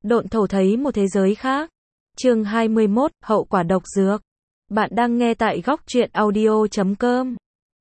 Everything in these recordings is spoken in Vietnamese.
Độn thổ thấy một thế giới khác. Chương 21, hậu quả độc dược. Bạn đang nghe tại góc truyện audio.com.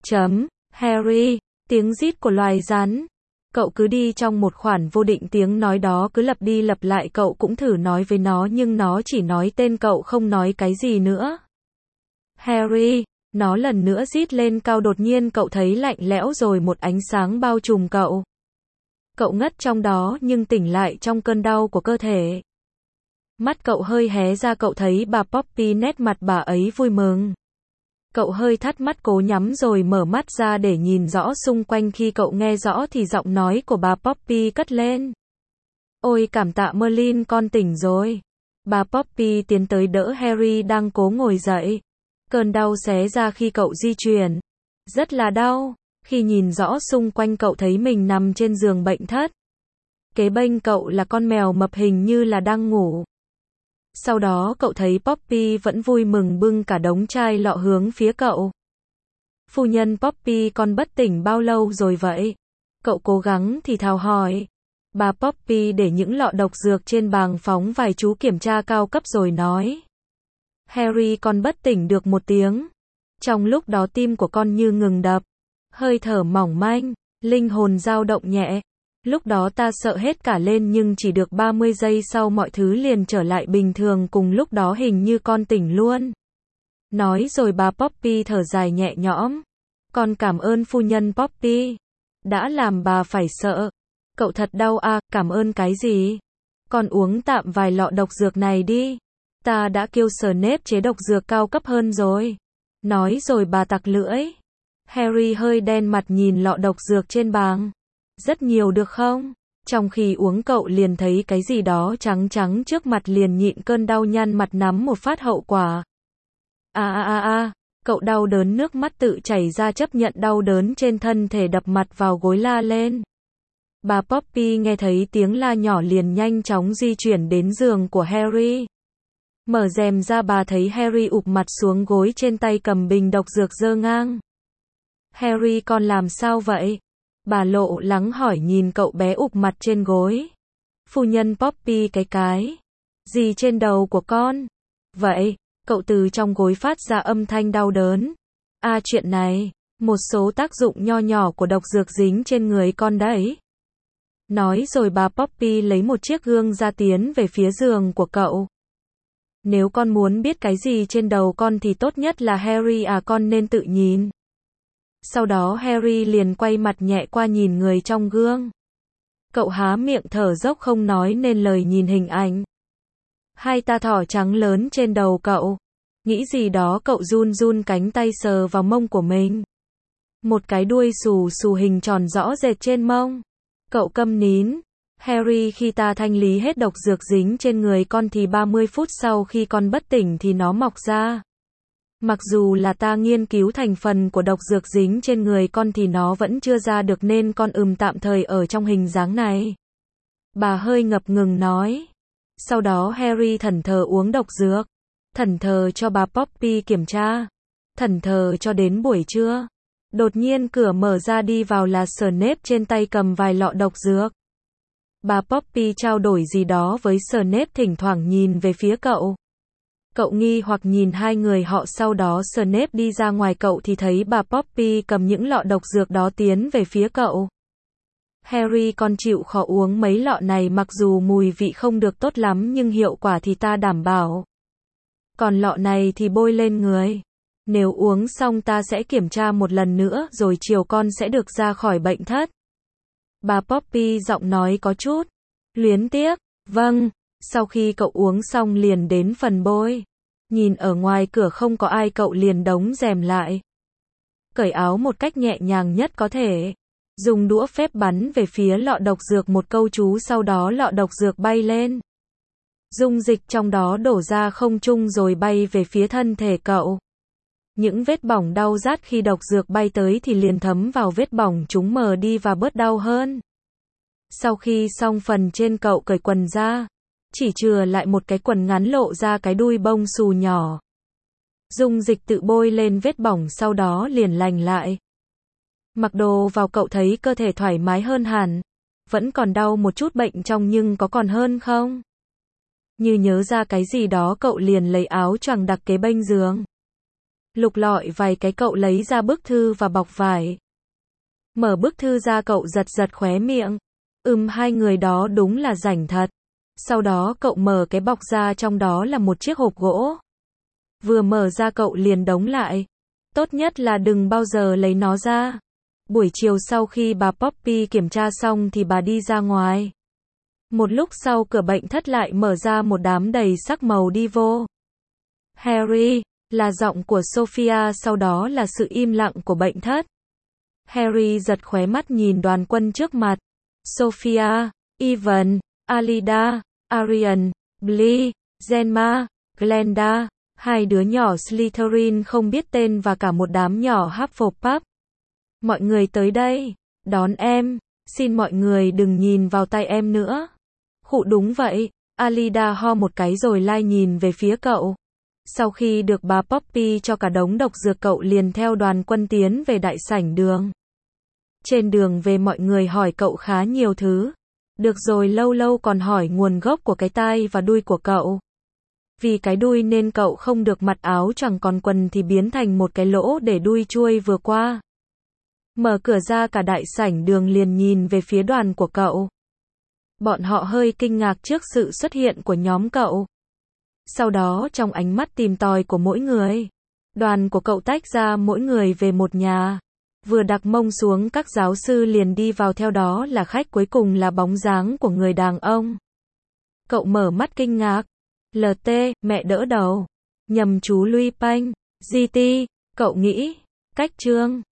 Harry, tiếng rít của loài rắn. Cậu cứ đi trong một khoản vô định, tiếng nói đó cứ lặp đi lặp lại, cậu cũng thử nói với nó nhưng nó chỉ nói tên cậu không nói cái gì nữa. Harry, nó lần nữa rít lên cao, đột nhiên cậu thấy lạnh lẽo rồi một ánh sáng bao trùm cậu. Cậu ngất trong đó nhưng tỉnh lại trong cơn đau của cơ thể. Mắt cậu hơi hé ra, cậu thấy bà Poppy, nét mặt bà ấy vui mừng. Cậu hơi thắt mắt, cố nhắm rồi mở mắt ra để nhìn rõ xung quanh. Khi cậu nghe rõ thì giọng nói của bà Poppy cất lên. Ôi cảm tạ Merlin, con tỉnh rồi. Bà Poppy tiến tới đỡ Harry đang cố ngồi dậy. Cơn đau xé ra khi cậu di chuyển. Rất là đau. Khi nhìn rõ xung quanh, cậu thấy mình nằm trên giường bệnh thất. Kế bên cậu là con mèo mập hình như là đang ngủ. Sau đó cậu thấy Poppy vẫn vui mừng bưng cả đống chai lọ hướng phía cậu. Phu nhân Poppy, con bất tỉnh bao lâu rồi vậy? Cậu cố gắng thì thào hỏi. Bà Poppy để những lọ độc dược trên bàn, phóng vài chú kiểm tra cao cấp rồi nói. Harry, con bất tỉnh được 1 tiếng. Trong lúc đó tim của con như ngừng đập. Hơi thở mỏng manh, linh hồn dao động nhẹ. Lúc đó ta sợ hết cả lên nhưng chỉ được 30 giây sau mọi thứ liền trở lại bình thường, cùng lúc đó hình như con tỉnh luôn. Nói rồi bà Poppy thở dài nhẹ nhõm. Con cảm ơn phu nhân Poppy. Đã làm bà phải sợ. Cậu thật đau à, cảm ơn cái gì? Con uống tạm vài lọ độc dược này đi. Ta đã kêu Snape chế độc dược cao cấp hơn rồi. Nói rồi bà tặc lưỡi. Harry hơi đen mặt nhìn lọ độc dược trên bàn. Rất nhiều được không? Trong khi uống cậu liền thấy cái gì đó trắng trắng trước mặt, liền nhịn cơn đau nhăn mặt nắm một phát hậu quả. Cậu đau đớn, nước mắt tự chảy ra, chấp nhận đau đớn trên thân thể, đập mặt vào gối la lên. Bà Poppy nghe thấy tiếng la nhỏ liền nhanh chóng di chuyển đến giường của Harry. Mở rèm ra, bà thấy Harry ụp mặt xuống gối, trên tay cầm bình độc dược giơ ngang. Harry, con làm sao vậy? Bà lo lắng hỏi nhìn cậu bé ụp mặt trên gối. Phu nhân Poppy, cái gì trên đầu của con? Vậy, cậu từ trong gối phát ra âm thanh đau đớn. Chuyện này, một số tác dụng nho nhỏ của độc dược dính trên người con đấy. Nói rồi bà Poppy lấy một chiếc gương ra, tiến về phía giường của cậu. Nếu con muốn biết cái gì trên đầu con thì tốt nhất là Harry con nên tự nhìn. Sau đó Harry liền quay mặt nhẹ qua nhìn người trong gương. Cậu há miệng thở dốc không nói nên lời, nhìn hình ảnh. 2 ta thỏ trắng lớn trên đầu cậu. Nghĩ gì đó, cậu run run cánh tay sờ vào mông của mình. Một cái đuôi xù xù hình tròn rõ rệt trên mông. Cậu câm nín. Harry, khi ta thanh lý hết độc dược dính trên người con thì 30 phút sau khi con bất tỉnh thì nó mọc ra. Mặc dù là ta nghiên cứu thành phần của độc dược dính trên người con thì nó vẫn chưa ra được nên con tạm thời ở trong hình dáng này. Bà hơi ngập ngừng nói. Sau đó Harry thẫn thờ uống độc dược. Thẫn thờ cho bà Poppy kiểm tra. Thẫn thờ cho đến buổi trưa. Đột nhiên cửa mở ra, đi vào là Snape, trên tay cầm vài lọ độc dược. Bà Poppy trao đổi gì đó với Snape, thỉnh thoảng nhìn về phía cậu. Cậu nghi hoặc nhìn hai người họ, sau đó Snape đi ra ngoài, cậu thì thấy bà Poppy cầm những lọ độc dược đó tiến về phía cậu. Harry, con chịu khó uống mấy lọ này, mặc dù mùi vị không được tốt lắm nhưng hiệu quả thì ta đảm bảo. Còn lọ này thì bôi lên người. Nếu uống xong ta sẽ kiểm tra một lần nữa rồi chiều con sẽ được ra khỏi bệnh thất. Bà Poppy giọng nói có chút luyến tiếc. Vâng. Sau khi cậu uống xong liền đến phần bôi. Nhìn ở ngoài cửa không có ai, cậu liền đóng rèm lại. Cởi áo một cách nhẹ nhàng nhất có thể. Dùng đũa phép bắn về phía lọ độc dược một câu chú, sau đó lọ độc dược bay lên. Dung dịch trong đó đổ ra không trung rồi bay về phía thân thể cậu. Những vết bỏng đau rát khi độc dược bay tới thì liền thấm vào vết bỏng, chúng mờ đi và bớt đau hơn. Sau khi xong phần trên, cậu cởi quần ra. Chỉ chừa lại một cái quần ngắn lộ ra cái đuôi bông xù nhỏ. Dung dịch tự bôi lên vết bỏng, sau đó liền lành lại. Mặc đồ vào, cậu thấy cơ thể thoải mái hơn hẳn. Vẫn còn đau một chút bệnh trong nhưng có còn hơn không? Như nhớ ra cái gì đó cậu liền lấy áo choàng đặt kế bên giường. Lục lọi vài cái cậu lấy ra bức thư và bọc vải. Mở bức thư ra cậu giật giật khóe miệng. Hai người đó đúng là rảnh thật. Sau đó cậu mở cái bọc ra, trong đó là một chiếc hộp gỗ. Vừa mở ra cậu liền đóng lại. Tốt nhất là đừng bao giờ lấy nó ra. Buổi chiều sau khi bà Poppy kiểm tra xong thì bà đi ra ngoài. Một lúc sau cửa bệnh thất lại mở ra, một đám đầy sắc màu đi vô. Harry, là giọng của Sophia, sau đó là sự im lặng của bệnh thất. Harry giật khóe mắt nhìn đoàn quân trước mặt. Sophia, Evan, Alida, Arian, Blee, Gemma, Glenda, hai đứa nhỏ Slytherin không biết tên và cả một đám nhỏ Hufflepuff. Mọi người tới đây, đón em, xin mọi người đừng nhìn vào tay em nữa. Khụ đúng vậy, Alida ho một cái rồi lai nhìn về phía cậu. Sau khi được bà Poppy cho cả đống độc dược, cậu liền theo đoàn quân tiến về đại sảnh đường. Trên đường về mọi người hỏi cậu khá nhiều thứ. Được rồi, lâu lâu còn hỏi nguồn gốc của cái tai và đuôi của cậu. Vì cái đuôi nên cậu không được mặc áo choàng, còn quần thì biến thành một cái lỗ để đuôi chui vừa qua. Mở cửa ra, cả đại sảnh đường liền nhìn về phía đoàn của cậu. Bọn họ hơi kinh ngạc trước sự xuất hiện của nhóm cậu. Sau đó trong ánh mắt tìm tòi của mỗi người, đoàn của cậu tách ra, mỗi người về một nhà. Vừa đặt mông xuống, các giáo sư liền đi vào, theo đó là khách cuối cùng là bóng dáng của người đàn ông. Cậu mở mắt kinh ngạc. LT, mẹ đỡ đầu. Nhầm chú Louis Panh. GT, cậu nghĩ. Cách chương.